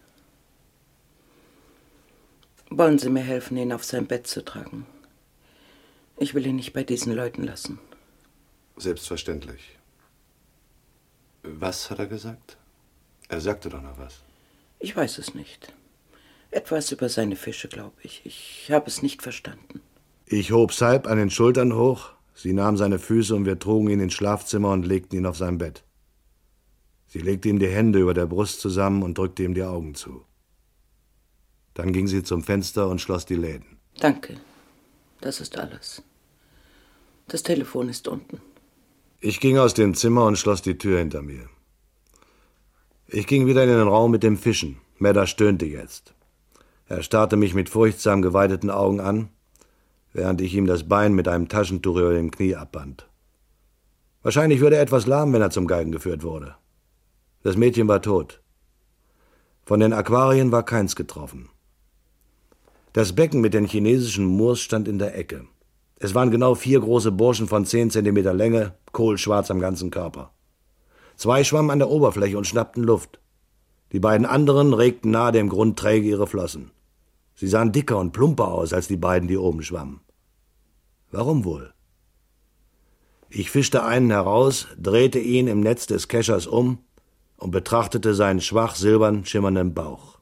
Wollen Sie mir helfen, ihn auf sein Bett zu tragen? Ich will ihn nicht bei diesen Leuten lassen. Selbstverständlich. Was hat er gesagt? Er sagte doch noch was. Ich weiß es nicht. Etwas über seine Fische, glaube ich. Ich habe es nicht verstanden. Ich hob Sipe an den Schultern hoch, sie nahm seine Füße und wir trugen ihn ins Schlafzimmer und legten ihn auf sein Bett. Sie legte ihm die Hände über der Brust zusammen und drückte ihm die Augen zu. Dann ging sie zum Fenster und schloss die Läden. Danke. Das ist alles. Das Telefon ist unten. Ich ging aus dem Zimmer und schloss die Tür hinter mir. Ich ging wieder in den Raum mit dem Fischen. Medder stöhnte jetzt. Er starrte mich mit furchtsam geweiteten Augen an, während ich ihm das Bein mit einem Taschentuch über dem Knie abband. Wahrscheinlich würde er etwas lahm, wenn er zum Galgen geführt wurde. Das Mädchen war tot. Von den Aquarien war keins getroffen. Das Becken mit den chinesischen Moors stand in der Ecke. Es waren genau vier große Burschen von zehn Zentimeter Länge, kohlschwarz am ganzen Körper. Zwei schwammen an der Oberfläche und schnappten Luft. Die beiden anderen regten nahe dem Grund träge ihre Flossen. Sie sahen dicker und plumper aus als die beiden, die oben schwammen. Warum wohl? Ich fischte einen heraus, drehte ihn im Netz des Keschers um und betrachtete seinen schwach silbern schimmernden Bauch.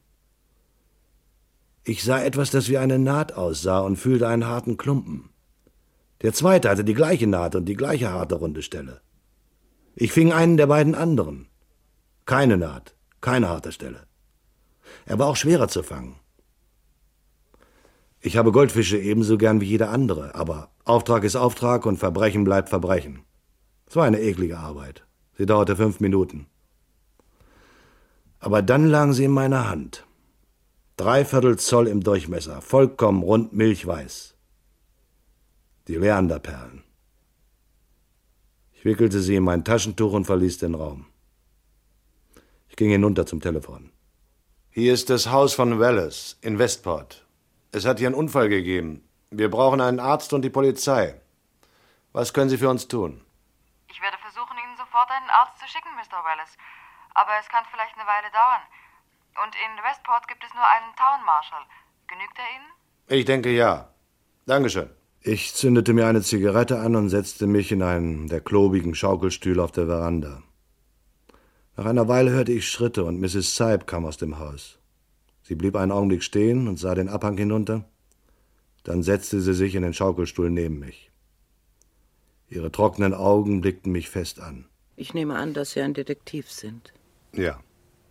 Ich sah etwas, das wie eine Naht aussah und fühlte einen harten Klumpen. Der zweite hatte die gleiche Naht und die gleiche harte runde Stelle. Ich fing einen der beiden anderen. Keine Naht, keine harte Stelle. Er war auch schwerer zu fangen. Ich habe Goldfische ebenso gern wie jeder andere, aber Auftrag ist Auftrag und Verbrechen bleibt Verbrechen. Es war eine eklige Arbeit. Sie dauerte fünf Minuten. Aber dann lagen sie in meiner Hand. Dreiviertel Zoll im Durchmesser, vollkommen rund milchweiß. Die Leanderperlen. Ich wickelte sie in mein Taschentuch und verließ den Raum. Ich ging hinunter zum Telefon. Hier ist das Haus von Wallace in Westport. Es hat hier einen Unfall gegeben. Wir brauchen einen Arzt und die Polizei. Was können Sie für uns tun? Ich werde versuchen, Ihnen sofort einen Arzt zu schicken, Mister Wallace. Aber es kann vielleicht eine Weile dauern. Und in Westport gibt es nur einen Town Marshal. Genügt er Ihnen? Ich denke ja. Dankeschön. Ich zündete mir eine Zigarette an und setzte mich in einen der klobigen Schaukelstühle auf der Veranda. Nach einer Weile hörte ich Schritte und Misses Sipe kam aus dem Haus. Sie blieb einen Augenblick stehen und sah den Abhang hinunter. Dann setzte sie sich in den Schaukelstuhl neben mich. Ihre trockenen Augen blickten mich fest an. Ich nehme an, dass Sie ein Detektiv sind. Ja.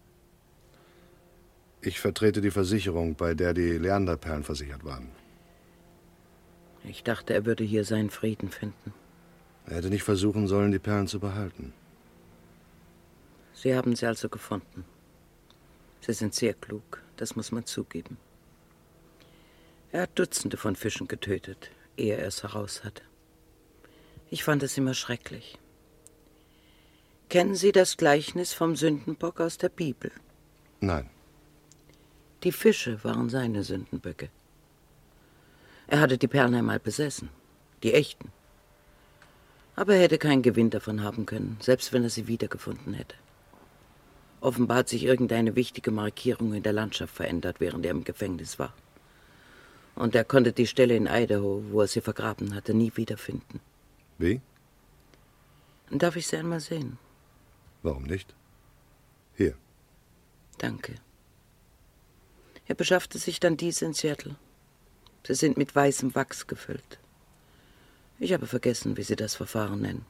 Ich vertrete die Versicherung, bei der die Leanderperlen versichert waren. Ich dachte, er würde hier seinen Frieden finden. Er hätte nicht versuchen sollen, die Perlen zu behalten. Sie haben sie also gefunden. Sie sind sehr klug, das muss man zugeben. Er hat Dutzende von Fischen getötet, ehe er es heraus hatte. Ich fand es immer schrecklich. Kennen Sie das Gleichnis vom Sündenbock aus der Bibel? Nein. Die Fische waren seine Sündenböcke. Er hatte die Perlen einmal besessen, die echten. Aber er hätte keinen Gewinn davon haben können, selbst wenn er sie wiedergefunden hätte. Offenbar hat sich irgendeine wichtige Markierung in der Landschaft verändert, während er im Gefängnis war. Und er konnte die Stelle in Idaho, wo er sie vergraben hatte, nie wiederfinden. Wie? Darf ich sie einmal sehen? Warum nicht? Hier. Danke. Er beschaffte sich dann diese in Seattle. Sie sind mit weißem Wachs gefüllt. Ich habe vergessen, wie Sie das Verfahren nennen.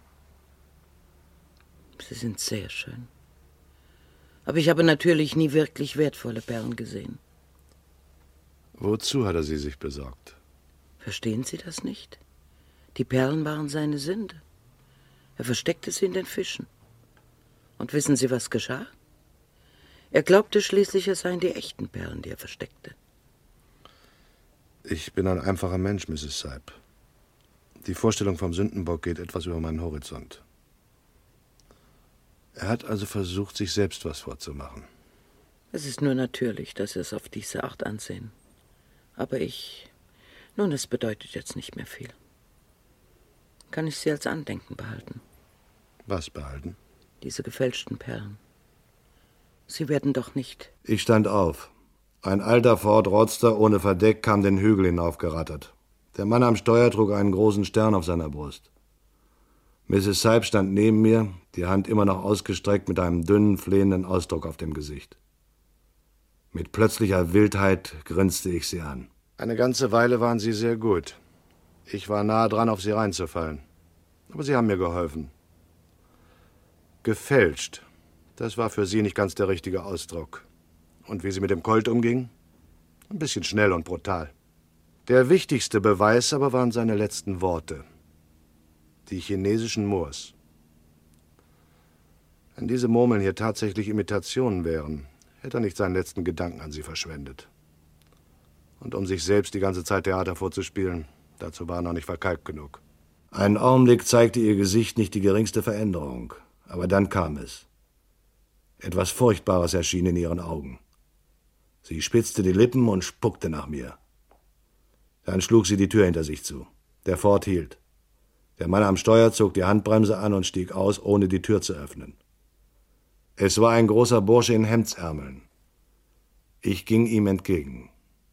Sie sind sehr schön. Aber ich habe natürlich nie wirklich wertvolle Perlen gesehen. Wozu hat er sie sich besorgt? Verstehen Sie das nicht? Die Perlen waren seine Sünde. Er versteckte sie in den Fischen. Und wissen Sie, was geschah? Er glaubte schließlich, es seien die echten Perlen, die er versteckte. Ich bin ein einfacher Mensch, Misses Seib. Die Vorstellung vom Sündenbock geht etwas über meinen Horizont. Er hat also versucht, sich selbst was vorzumachen. Es ist nur natürlich, dass Sie es auf diese Art ansehen. Aber ich... Nun, es bedeutet jetzt nicht mehr viel. Kann ich sie als Andenken behalten? Was behalten? Diese gefälschten Perlen. Sie werden doch nicht... Ich stand auf. Ein alter Ford Roadster ohne Verdeck kam den Hügel hinaufgerattert. Der Mann am Steuer trug einen großen Stern auf seiner Brust. Misses Seib stand neben mir, die Hand immer noch ausgestreckt mit einem dünnen, flehenden Ausdruck auf dem Gesicht. Mit plötzlicher Wildheit grinste ich sie an. Eine ganze Weile waren sie sehr gut. Ich war nahe dran, auf sie reinzufallen. Aber sie haben mir geholfen. Gefälscht, das war für sie nicht ganz der richtige Ausdruck. Und wie sie mit dem Colt umging? Ein bisschen schnell und brutal. Der wichtigste Beweis aber waren seine letzten Worte. Die chinesischen Moors. Wenn diese Murmeln hier tatsächlich Imitationen wären, hätte er nicht seinen letzten Gedanken an sie verschwendet. Und um sich selbst die ganze Zeit Theater vorzuspielen, dazu war er noch nicht verkalkt genug. Einen Augenblick zeigte ihr Gesicht nicht die geringste Veränderung. Aber dann kam es. Etwas Furchtbares erschien in ihren Augen. Sie spitzte die Lippen und spuckte nach mir. Dann schlug sie die Tür hinter sich zu. Der Ford hielt. Der Mann am Steuer zog die Handbremse an und stieg aus, ohne die Tür zu öffnen. Es war ein großer Bursche in Hemdsärmeln. Ich ging ihm entgegen.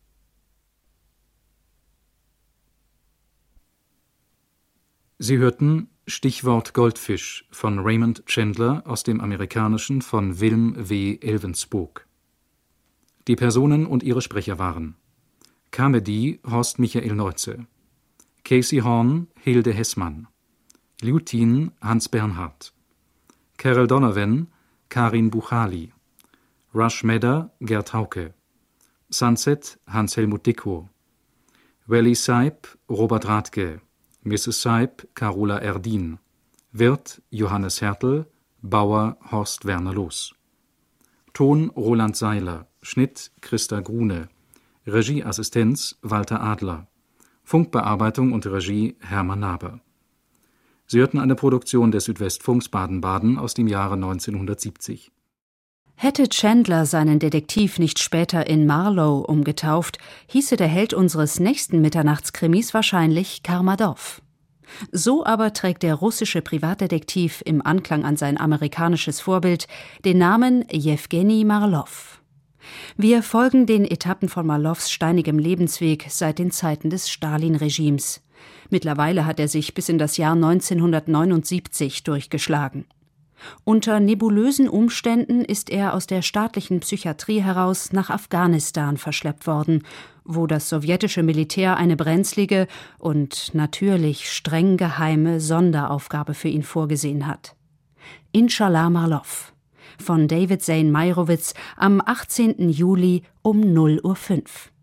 Sie hörten Stichwort Goldfisch von Raymond Chandler aus dem Amerikanischen von Wilm W. Elvensburg. Die Personen und ihre Sprecher waren Carmody Horst Michael Neuze, Casey Horn Hilde Hessmann, Liutin Hans Bernhard, Carol Donovan Karin Buchali, Rush Medder Gerd Hauke, Sunset Hans-Helmut Dickow, Wally Seib Robert Rathke, Misses Seib Carola Erdin, Wirt Johannes Hertel, Bauer Horst Werner Loos. Ton Roland Seiler, Schnitt Christa Grune, Regieassistenz Walter Adler, Funkbearbeitung und Regie Hermann Naber. Sie hörten eine Produktion des Südwestfunks Baden-Baden aus dem Jahre neunzehnhundertsiebzig. Hätte Chandler seinen Detektiv nicht später in Marlowe umgetauft, hieße der Held unseres nächsten Mitternachtskrimis wahrscheinlich Karmadow. So aber trägt der russische Privatdetektiv im Anklang an sein amerikanisches Vorbild den Namen Jewgeni Marlow. Wir folgen den Etappen von Marlows steinigem Lebensweg seit den Zeiten des Stalin-Regimes. Mittlerweile hat er sich bis in das Jahr neunzehnhundertneunundsiebzig durchgeschlagen. Unter nebulösen Umständen ist er aus der staatlichen Psychiatrie heraus nach Afghanistan verschleppt worden, wo das sowjetische Militär eine brenzlige und natürlich streng geheime Sonderaufgabe für ihn vorgesehen hat. Inshallah Marlow von David Zane Meyerowitz am achtzehnten Juli um null Uhr fünf.